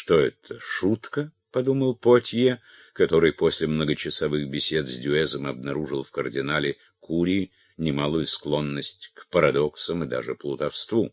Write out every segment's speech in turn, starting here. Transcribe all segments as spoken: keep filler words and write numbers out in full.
Что это, шутка? — подумал Потье, который после многочасовых бесед с Дюэзом обнаружил в кардинале Курии немалую склонность к парадоксам и даже плутовству.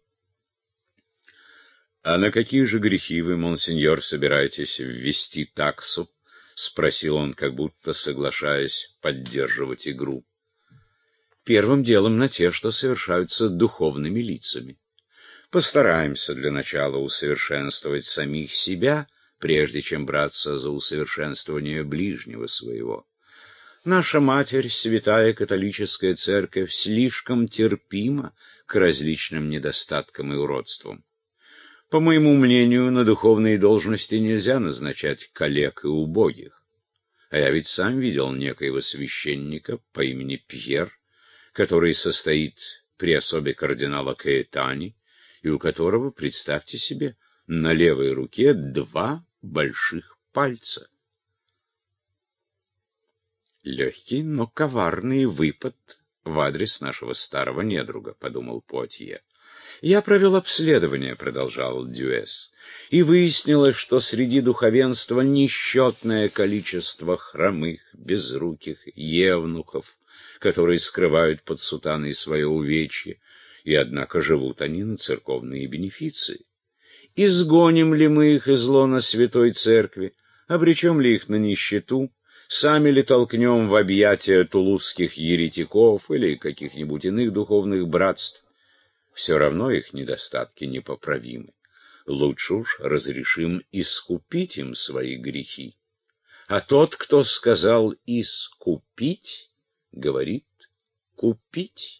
— А на какие же грехи вы, монсеньор, собираетесь ввести таксу? — спросил он, как будто соглашаясь поддерживать игру. — Первым делом на те, что совершаются духовными лицами. Постараемся для начала усовершенствовать самих себя, прежде чем браться за усовершенствование ближнего своего. Наша Матерь, Святая Католическая Церковь, слишком терпима к различным недостаткам и уродствам. По моему мнению, на духовные должности нельзя назначать калек и убогих. А я ведь сам видел некоего священника по имени Пьер, который состоит при особе кардинала Каэтани, и у которого, представьте себе, на левой руке два больших пальца. Легкий, но коварный выпад в адрес нашего старого недруга, — подумал Потье. Я провел обследование, — продолжал Дюэс, — и выяснилось, что среди духовенства несчетное количество хромых, безруких евнухов, которые скрывают под сутаной свое увечье, и однако живут они на церковные бенефиции. Изгоним ли мы их из лона Святой Церкви, обречем ли их на нищету, сами ли толкнем в объятия тулузских еретиков или каких-нибудь иных духовных братств, все равно их недостатки непоправимы. Лучше уж разрешим искупить им свои грехи. А тот, кто сказал «искупить», говорит «купить».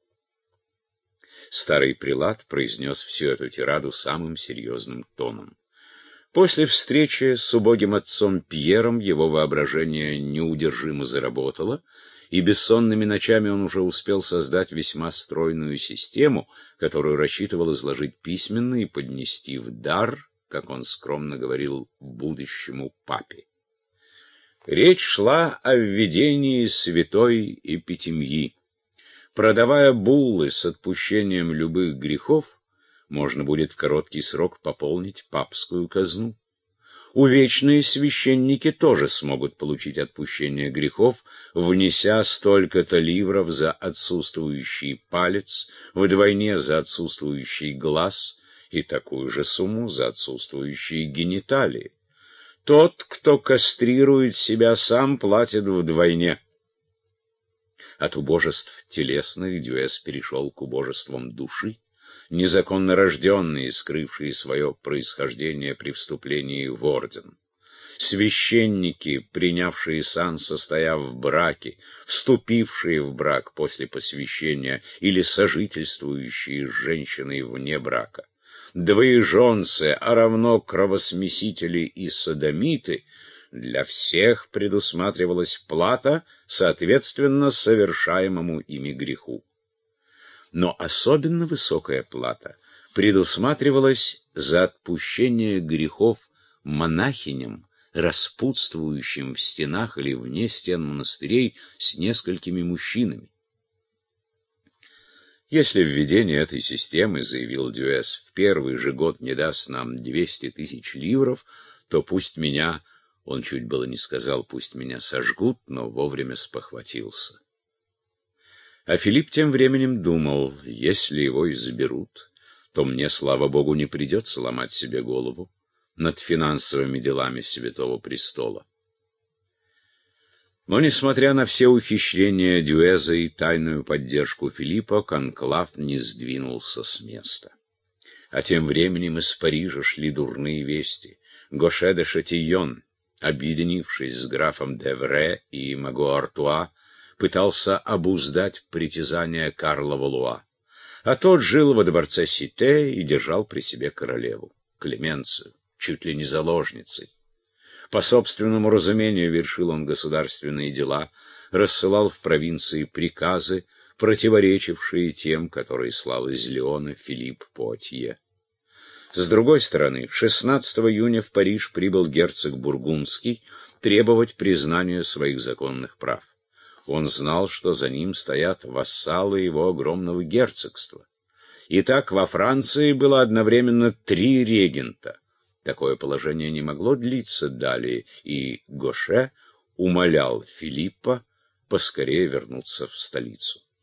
Старый прелат произнес всю эту тираду самым серьезным тоном. После встречи с убогим отцом Пьером его воображение неудержимо заработало, и бессонными ночами он уже успел создать весьма стройную систему, которую рассчитывал изложить письменно и поднести в дар, как он скромно говорил, будущему папе. Речь шла о введении святой эпитемьи. Продавая буллы с отпущением любых грехов, можно будет в короткий срок пополнить папскую казну. Увечные священники тоже смогут получить отпущение грехов, внеся столько-то ливров за отсутствующий палец, вдвойне за отсутствующий глаз и такую же сумму за отсутствующие гениталии. Тот, кто кастрирует себя сам, платит вдвойне. От убожеств телесных Дюэс перешел к убожествам души. Незаконно рожденные, скрывшие свое происхождение при вступлении в орден. Священники, принявшие сан, состояв в браке, вступившие в брак после посвящения или сожительствующие с женщиной вне брака. Двоеженцы, а равно кровосмесители и содомиты, для всех предусматривалась плата, соответственно совершаемому ими греху. Но особенно высокая плата предусматривалась за отпущение грехов монахиням, распутствующим в стенах или вне стен монастырей с несколькими мужчинами. Если введение этой системы, заявил Дюэс, в первый же год не даст нам двести тысяч ливров, то пусть меня, он чуть было не сказал, пусть меня сожгут, но вовремя спохватился. А Филипп тем временем думал, если его изберут, то мне, слава Богу, не придется ломать себе голову над финансовыми делами Святого Престола. Но, несмотря на все ухищрения Дюэза и тайную поддержку Филиппа, конклав не сдвинулся с места. А тем временем из Парижа шли дурные вести. Гоше де Шатийон, объединившись с графом Девре и Маго-Артуа, пытался обуздать притязания Карла Валуа. А тот жил во дворце Сите и держал при себе королеву, Клеменцию, чуть ли не заложницей. По собственному разумению вершил он государственные дела, рассылал в провинции приказы, противоречившие тем, которые слал из Леона Филипп Потье. С другой стороны, шестнадцатого июня в Париж прибыл герцог Бургундский требовать признания своих законных прав. Он знал, что за ним стоят вассалы его огромного герцогства. Итак, во Франции было одновременно три регента: Такое положение не могло длиться далее, и Гоше умолял Филиппа поскорее вернуться в столицу.